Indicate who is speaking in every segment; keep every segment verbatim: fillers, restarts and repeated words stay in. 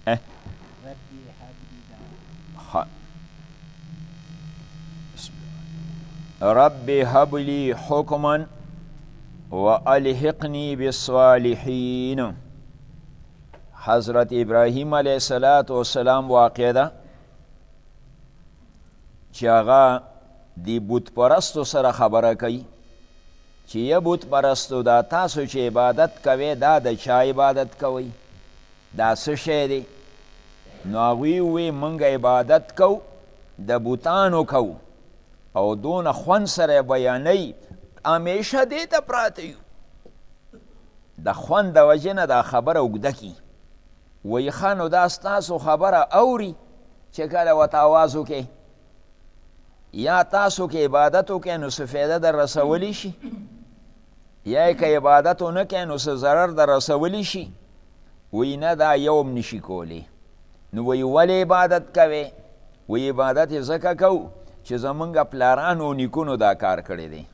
Speaker 1: رب هب لي حكما والحقني بالصالحين. حضرت ابراهیم علیه السلام واقع ده چې هغه دی بت پرستو سره خبره کوي چې یا بت پرستو دا تاسو چې عبادت کوي دا د چا عبادت کوي، دا څه شی دی؟ نو هغوی وی موږ عبادت کو د بوتانو کو او دون خوند سره بیانوي همیشه دې ته پراته یو. د خوند د وجې نه دا خبره اوږده کي وایي ښه نو دا ستاسو خبره اوري چې کله ورته آواز وکړې یا تاسو که عبادت وکړئ نو څه فایده در رسولی شي، یا که عبادت ونه کړئ نو څه ضرر در رسولی شي. وایي نه دا یو هم نشي کولی. نو وایي ولې عبادت کوې؟ وایي عبادت یې ځکه کوو چې زمونږ پلارانو نیکونو دا کار کړی دی.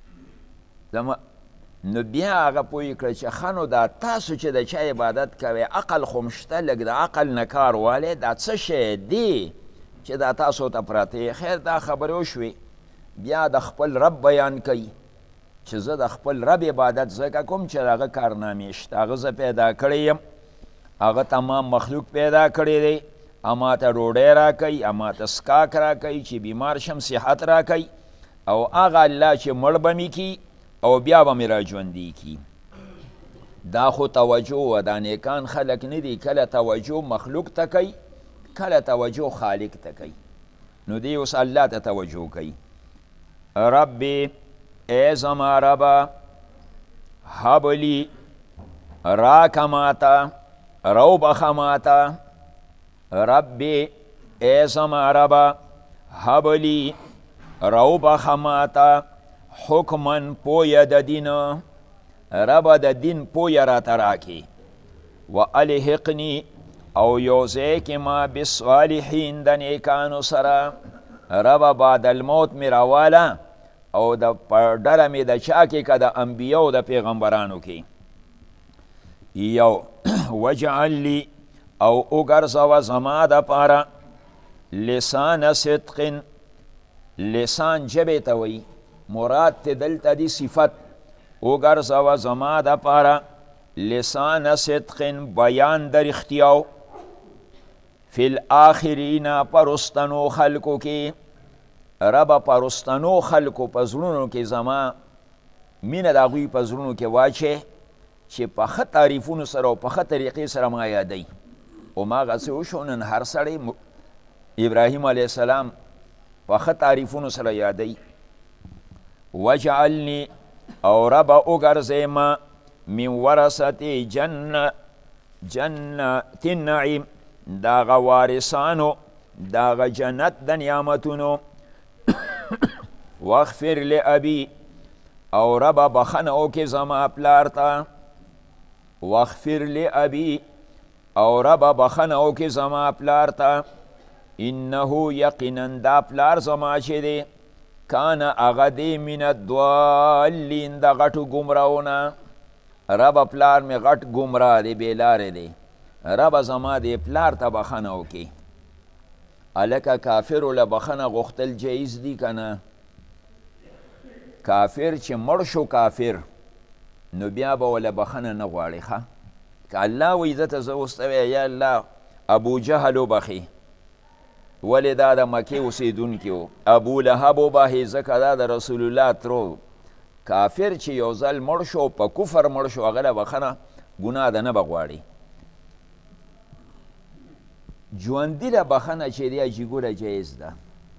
Speaker 1: نو بیا هغه پوه کړه چې ښه نو دا تاسو چې د چا عبادت کوئ عقل خو مشته، لږ د عقل نه کار والی دا څه شی دی چې دا تاسو ته پراته. خیر دا خبرې وشوې، بیا د خپل رب بیان کوي چې زه د خپل رب عبادت ځکه کوم چې د هغه کارنامې شته، هغه زه پیدا کړی یم، هغه تمام مخلوق پیدا کړی دی، اما ته ډوډۍ را کوي، اما ته څښاک را کوي چې بیمار شم صحت را کوي، او هغه الله چې مړ به مې کي او بیا به مې را ژوندي کي. دا خو توجه و، دا نیکان خلک نه دي، کله توجه مخلوق ته کوي کله توجه خالق ته کوي. نو دی اوس الله ته توجه کوي. ربي ای زما ربا هب لی راکه ماته رو بخه ماته. ربي ای زما ربا هب لی رو بخه ماته حکمن پویه د دین، ربا د دین پویه راته راکې. و الحقنی او یوځای کې ما بالصالحین د نیکانو سره. ربا بعد الموت مې راواله او د ډله مې د چا کې که د انبیاو د پیغمبرانو کې. یو وجعل لی او وګرځوه زما دپاره لسان صدق، لسان ژبې ته وایي، مراد ته دلته دی صفت. وګرځوه زما دپاره لسان صدق بیان د رښتیاو فی الاخرین پرستنو خلکو کې. ربا پرستنو خلکو په زړونو کې زما مینه د هغوی په زړونو کې واچې چې په ښه تعریفونو سره او په ښه طریقې سره ما یادوي. هماغسې وشو نن هر سړی ابراهیم علیه السلام په ښه تعریفونو سره یادوي. وجعلني او ربا وګرځئ ما من ورثة جنة جنت النعیم، داغه وارثانو داغه جنت د نعمتونو. واغفر لأبي او ربا بخنه وکړي زما پلار ته. واغفر لأبي او ربا بخنه وکړي زما پلار ته. انه یقینا دا پلار زما چې دی کان هغه دی من الضالین د غټو ګمراهونه. ربا پلار می غټ گمراه دی، بیلاره دی. ربا زما دی پلار ته بخنه وکړي. هلکه کافرو له بخنه غوښتل جایز دي که نه؟ کافر چې مړ شو کافر نو بیا به وله بخنه نه غواړي. ښه که الله وایي زه ته زه اوس ته یا الله ابو جهل وبخي، ولې دا د مکې اوسېدونکي و. ابو لهب وبخي ځکه دا د رسول الله ترو. کافر چې یو ځل مړ شو په کفر مړ شو هغه له بخنه ګناه ده نه به غواړي. ژوندي له بخنه چې دی جګوله جایز ده.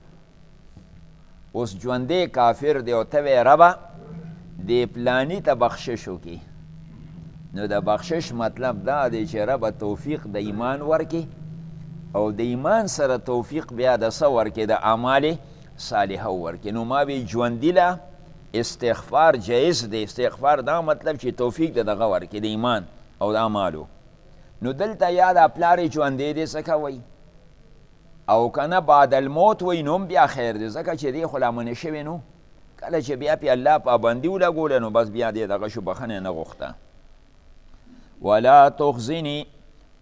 Speaker 1: اوس ژوندی کافر دی او ته وی ربه دې پلاني ته بخشش وکړي، نو د بخشش مطلب دا دی چې ربه توفیق د ایمان ورکړي او د ایمان سره توفیق بیا د څه ورکړي؟ د اعمال صالحه ورکړي. نو ما وی ژوندي له استغفار جایز دی. استغفار دا مطلب چې توفیق د دغه ورکړي د ایمان او د اعمالو. نو دلته یا د پلار یې ژوندی دی څه کوئ، او که نه بعد الموت وی نو هم بیا خیر دی، ځکه چې دی خو لا منې شوی نو. کله چې بیا پې الله پابندي ولګوله نو بس بیا دی دغه شو بخنه نه غوښته. ولا تخزني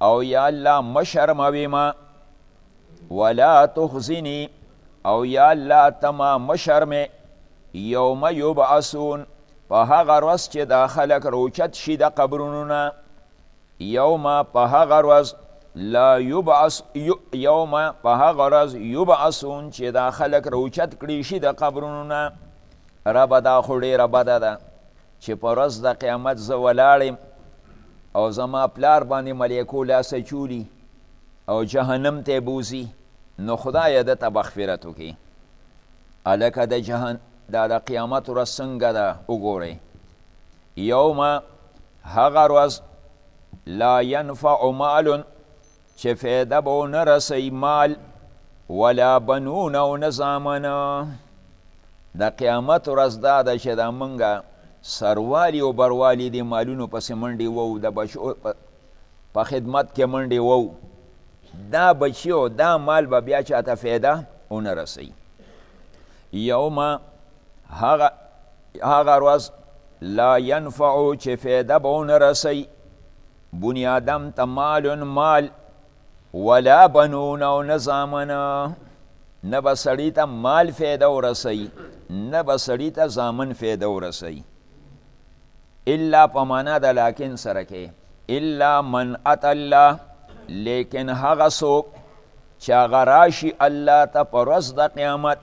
Speaker 1: او یا الله مشرموی ما ولا تخزنی او یا الله تما مشرمه یوم یبعثون په هغه ورځ چې دا خلک روچت شي د قبرونو نه یوم په هغه ورځ لا یبعث یوم په هغه ورځ یبعثون چې دا خلک روچت کړي شي د قبرونو نه ربه دا خو ډېره بده ده چې په ورځ د قیامت زه ولاړم او زما پلار باندې ملیکو لاسه چولي او جهنم ته بوزي نو خدای ده ته مغفرت وکړي هلکه د جهن دا د قیامت ورځ څنګه ده وګورئ یوم هغه ورځ لا ینفع مال چې فایده به ونه رسی مال ولا بنون او نه زامنه د قیامت ورځ دا ده چې دا موږ سروالی او بروالی د مالونو پسې منډې وو د بچو په خدمت کې منډې وو دا بچیو دا مال به بیا چاته فایده ونه رسی یوم هغه هغه ورځ لا ینفع چې فایده به ونه رسی بنی آدم ته مال مال ولا بنون او نه زامنه نه به سړي ته مال فایده ورسی نه به سړي ته زامن فایده ورسی الا په معنا د لاکن سره کې الا من ات الله لیکن هغه څوک چې هغه راشي الله ته په ورځ د قیامت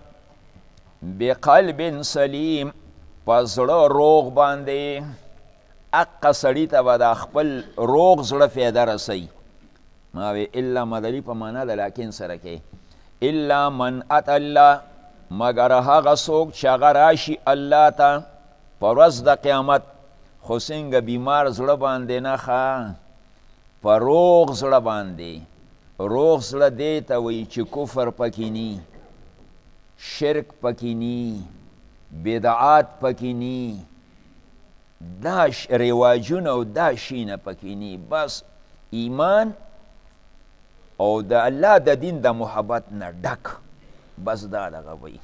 Speaker 1: بقلب سلیم په زړه روغ باندې اقه سړي ته به د خپل روغ زړه فایده رسی ما وی الا مدلی په معنا د لاکن سره کې الا من ات الله مگر هغه څوک چې هغه راشي الله ته په ورځ د قیامت خو څنګه بیمار زړه باندې نه ښه په روغ زړه باندې روغ زړه دې ته وایي چې کفر پکې نی شرک پکې نی بدعات پکې نی دا رواجونه او دا شینه پکې نی بس ایمان او د الله د دین د محبت نه ډک بس دا دغه وایي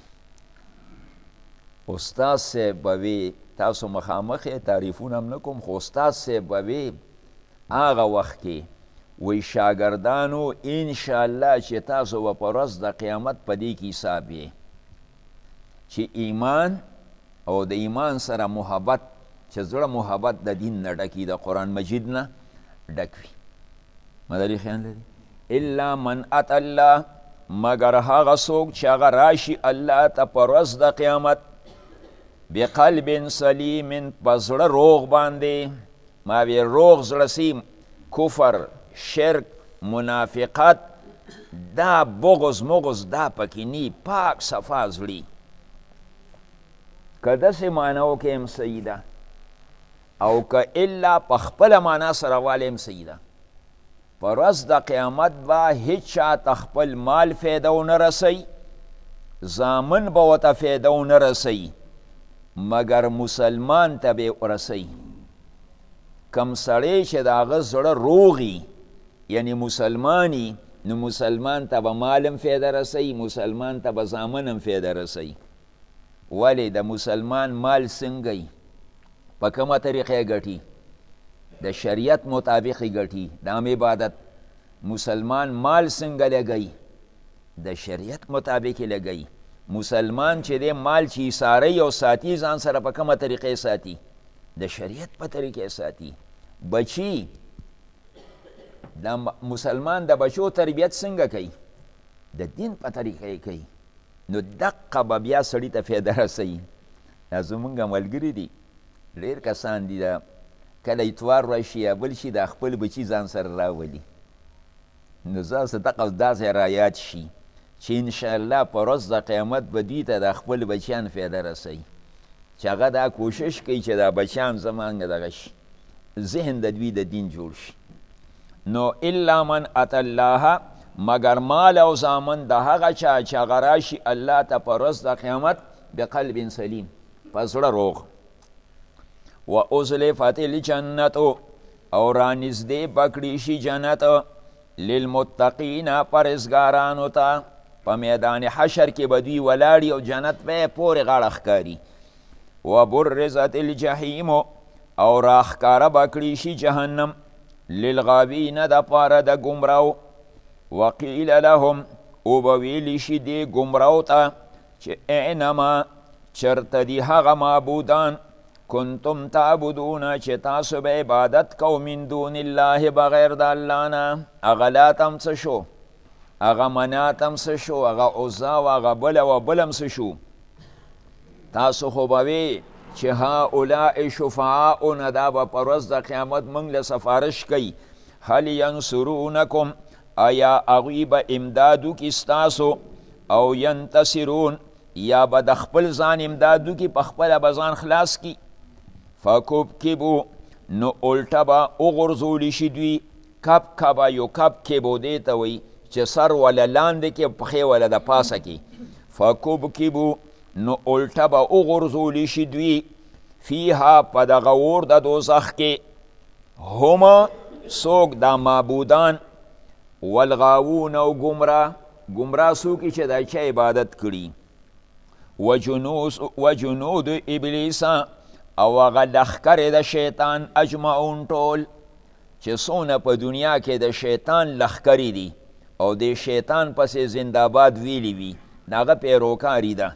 Speaker 1: استاد صاحب به وی تاسو مخامخ تعریفونه هم نه کوم خو استاد صاحب به وی هغه وخت کې وی شاګردانو انشاءالله چې تاسو به په ورځ د قیامت په دې کې حساب یې چې ایمان او د ایمان سره محبت چې زړه محبت د دین نه ډکي د قرآن مجید نه ډک وي مداري خیال لري الا من ات الله مگر هغه څوک چې هغه راشي الله ته په ورځ د قیامت بقلب سلیم په زړه روغ باندې ما وی روغ زړه سیم کفر شرک منافقت دا بغض مغض دا پکې نی پاک صفا زړي که داسې معنا وکړې هم صحیح ده او که الا په خپله معنا سره والی هم صحیح ده په ورځ د قیامت به هیچ چاته خپل مال فایده ونه رسی زامن به ورته فایده ونه رسی مگر مسلمان ته به ورسی کم سړی چې د هغه زړه روغي یعنی مسلمانی نو مسلمان ته به مال هم فایده رسی مسلمان ته به زامن هم فایده رسی ولې د مسلمان مال څنګه په کومه طریقه ګټي د شریعت مطابق ګټي د عام عبادت مسلمان مال څنګه لګي د شریعت مطابق لګي مسلمان چې د مال چې ساری او ساتي ځان سره په کومه طریقې ساتي د شریعت په طریقې ساتي بچي د مسلمان د بچو تربیت څنګه کوي د دین په طریقې کوي نو دقه به بیا سړي ته فایده رسوي دا زمونږ ملګري دي ډېر کسان دي دا کله اتوار راشي یا بل شي د خپل بچي ځان سره راولي نو زاسې دقه داسې رایاد شي چې انشاءالله په ورځ د قیامت به دوی ته د خپل بچیان فایده رسوي چې هغه دا کوشش کوي چې دا بچیان زمانګه دغه شي ذهن د دوی د دین جوړ شي نو الا من اتى الله مگر مال او زامن د هغه چا چې هغه راشي الله ته په ورځ د قیامت بقلب سلیم په زړه روغ و ازلفت الجنت او رانږدې پکړي شي جنت للمتقین پرهیزګارانو ته په میدان حشر کې به دوی ولاړي او جنت به پورې غاړه ښکاري و برزت الجحیم او راښکاره به کړي شي جهنم للغاوین د پاره د ګمراو وقیل لهم او به ویلی شي دې ګمراو ته چې اینما چرته دي هغه معبودان کنتم تعبدون چې تاسو به عبادت کو من دون الله بغیر د الله نه هغه لات هم څه شو هغه منات هم څه شو هغه عزا و هغه بله و بل هم څه شو تاسو خو به وی چې هؤلاء شفعاؤنا دا به په ورځ د قیامت موږ له سفارش کوي هل ینصرونکم آیا هغوی به امداد وکړي ستاسو او ینتصرون یا به د خپل ځان امداد وکړي په خپله به ځان خلاص کړي فکبکبو نو الټه به وغورځولی شي دوی کبکبه یو کبکبو دې ته وایي چې سر وله لاندې کې پښې وله د پاسه کې فکبکبو نو الټه به وغورځولی شي دوی فیها په دغه اور د دوزخ کې هما څوک دا معبودان والغاوون او ګمراه ګمراه څوک چې د چا عبادت کړي وجنود ابلیس او هغه لښکرې د شیطان اجمعون ټول چې څونه په دنیا کې د شیطان لښکرې دي او د شیطان پسې زنده‌باد ویلی وي د هغه پیروکاري ده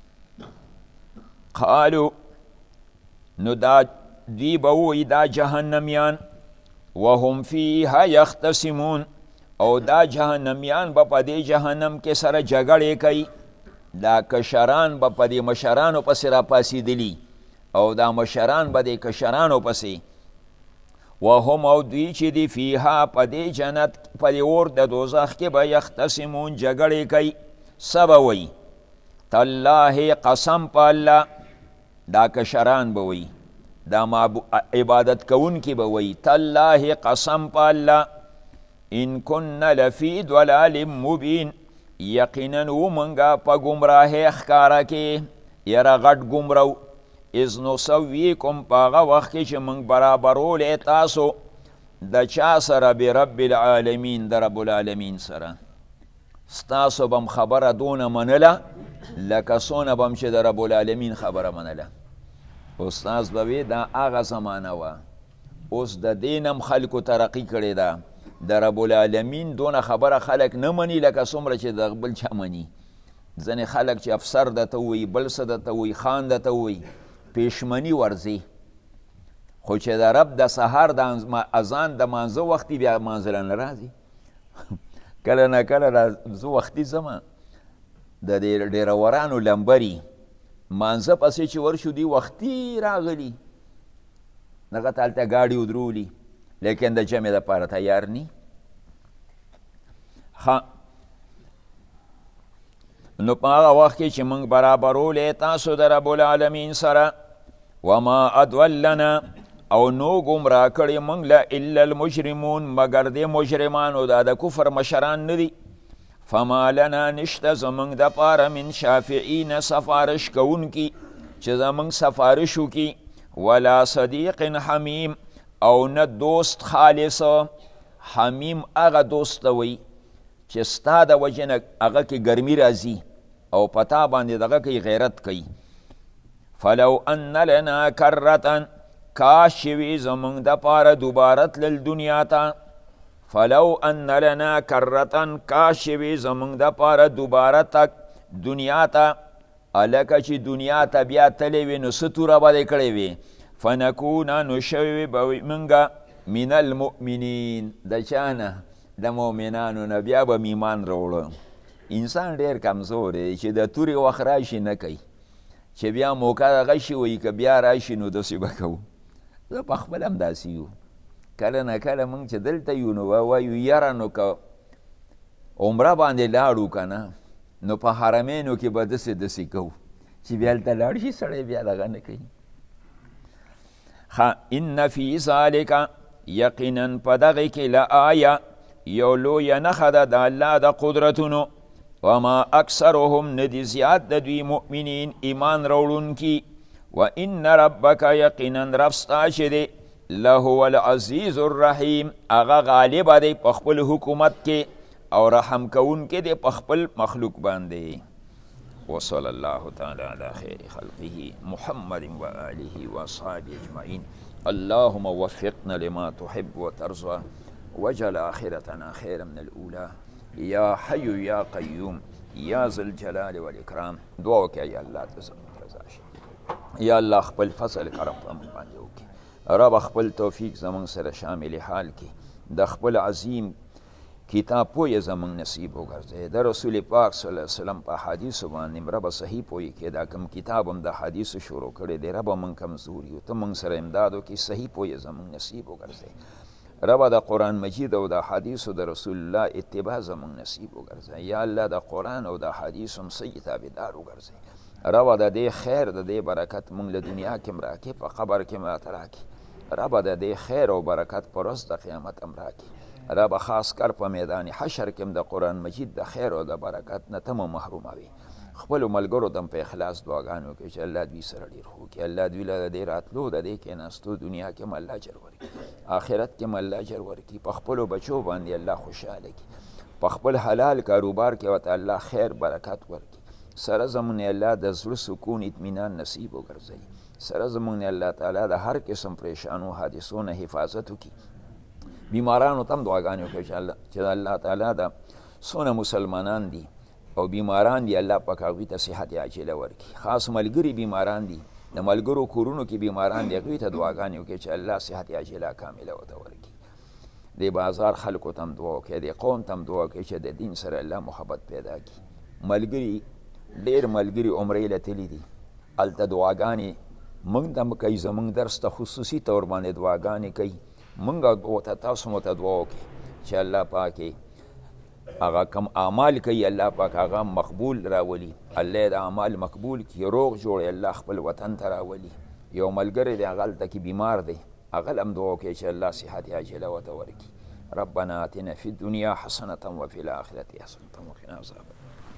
Speaker 1: قالو نو دا دوی به وایي دا جهنمیان وهم فیها یختصمون او دا جهنمیان به په دې جهنم کې سره جګړې کوي دا کشران به په دې مشرانو پسې راپاسېدلي او دا مشران به د کشرانو پسې وهم او دوی چې دي فیها په دې جنت په دې اور د دوزخ کې به یختصمون جګړې کوي څه به وایي تالله قسم په الله دا کشران به وایي دا عبادت کوونکي به وایي تالله قسم په الله ان کن لفی ضلال مبین یقینا ومنګه په ګمراهۍ ښکاره کې یره غټ ګمرو اذ نسویکم په هغه وخت کې چې موږ برابرولی تاسو د چا سره برب العالمین د رب العالمین سره ستاسو به م خبره دونه منله لکه څونه به م چې د رب العالمین خبره منله استاذ به وی دا هغه زمانه وه اوس د دې نه م خلکو ترقي کړې ده د رب العالمین دونه خبره خلک نه مني لکه څومره چې د بل چا مني ځینې خلک چې افسر درته ووایي بل څه درته ووایي خان درته ووایي پېشمني ورځي خو چې د رب د سهار د اذان د مانځه وختي بیا مانځله نه راځي کله نه کله زه وختي ځمه د دې ډېرورانو لمبري مانځه پسې چې ورشو دي وختي راغلي دغه ته هلته ګاډي ودرولي لیکن د جمع دپاره تیار نی نو په هغه وخت کې چې موږ برابرولی تاسو د رب العالمین سره وما ادولنا او نو ګمراه کړي موږ له الا المجرمون مګر د مجرمانو دا د کفر مشران نه دي فما لنا نشته زموږ دپاره من شافعین سفارش کوونکي چې زموږ سفارش وکړي ولا صدیق حمیم او نه دوست خالص حمیم هغه دوست ته وایي چې ستا د وجې نه هغه کې ګرمي راځي او پتا باندې دغه کوي غیرت کوي فلو ان لنا کرتا کاش وي زموږ دپاره دوباره تلل دنیا ته فلو ان لنا کرتا کاش وي زموږ دپاره دوباره تک دنیا ته هلکه چې دنیا ته بیا تللی وي نو څه توره به دې کړی وي فنکونا نو شوی به منګه من المؤمنین د چا نه د مؤمنانو نه بیا به م ایمان راوړه انسان ډېر کمزور دی چې د تورې وخت راشي نه کوي چې بیا موقع دغه شي وایي که بیا راشي نو داسې به کوو زه په خپل هم داسې یو کله نه کله موږ چې دلته یو نو وایو یاره نو که عمره باندې لاړو که نه نو په حرمینو کې به داسې داسې کوو چې بیا هلته لاړ شي سړی بیا دغه نه کوي ان فی ذالک یقینا په دغې کې لآیه یو لویه نښه ده د الله د قدرتونو وما اکثرهم ندی زیات د دوی مؤمنین ایمان راوړونکي و ان ربک یقینا رب ستا چې دی لهو العزیز الرحیم هغه غالبه دی په خپل حکومت کې او رحم کوونکی دی په خپل مخلوق باندې وصلى الله تعالى على خير خلقه محمد وآله وأصحابه أجمعين اللهم وفقنا لما تحب وترضى وجعل آخرتنا خيرا من الأولى یا حی یا قیوم یا ذل الجلال والاکرام. دعا وکړه یا الله ته زموږ رضا شي، یا الله خپل فضل کرم په موږ باندې وکړي، رب خپل توفیق زموږ سره شامل حال کړي، د خپل عظیم کتاب پوی زمون نصیب وګرځي، د رسول پاک صلی الله علیه وسلم په حدیث باندې رب صحیح پوی کې دا کوم کتاب هم د حدیث شروع کړي دی، رب من کمزور یو ته موږ سره امدادو کې صحیح پوی زمون نصیب وګرځي، رب د قرآن مجید او د حدیث او د رسول الله اتباع زمون نصیب وګرځي، یا الله د قرآن او د حدیث هم صحیح تابعدار وګرځي، رب د دې خیر د دې برکت موږ له دنیا کې مراکې په قبر کې ماته راکړي، رب د دې خیر او برکت پر ورځ د قیامت هم راکړي، رب خاص کر په میدان حشر کې د قرآن مجید د خیر او د برکت نه ته محروموي. خپلو ملګرو ته په اخلاص دعاګانې وکړي چې الله دوی سره ډېر ښه وکړي، الله دوی له د دې راتلو د دې کېناستو دنیا کې هم الله اجر ورکړي، آخرت کې هم الله اجر ورکړي، په خپلو بچو باندې الله خوشحاله کړي، په خپل حلال کاروبار کې ورته الله خیر برکت ورکړي، سره زمونږ الله د زړه سکون اطمینان نصیب وګرځوي، سره زمونږ الله تعالی د هر قسم پریشانو حادثو نه حفاظت وکړي. بیمارانو تم دعاګانې وکړي چې الله تعالی د څونه مسلمانان دي او بیماران دي الله پاک هغوی ته صحت عاجله ورکړي، خاص ملګري بیماران دي، د ملګرو کورونو کې بیماران دي، هغوی ته دعاګانې وکړي چې الله صحت عاجله کامله ورته ورکړي. د بازار خلکو ته هم دعا وکړي، د قوم ته هم دعا وکړي چې د دین سره الله محبت پیدا کړي. ملګري ډېر ملګري عمرې له تللي دي، هلته دعاګانې موږ ته هم کوي، زموږ درس ته خصوصي طور باندې دعاګانې کوي، منګه ورته تاسو مو ته دعا وکړي چې الله پاک هغه کم اعمال کوي الله پاک هغه مقبول راولي، الله د اعمال مقبول کړي، روغ جوړ الله خپل وطن ته راولي. یو ملګری دی هغه هلته کې بیمار دی، هغه هم دعا وکړي چې الله صحت عاجله ورته ورکړي. ربنا آتنا فی الدنیا حسنة وفي الآخرة حسنة وقنا عذاب النار.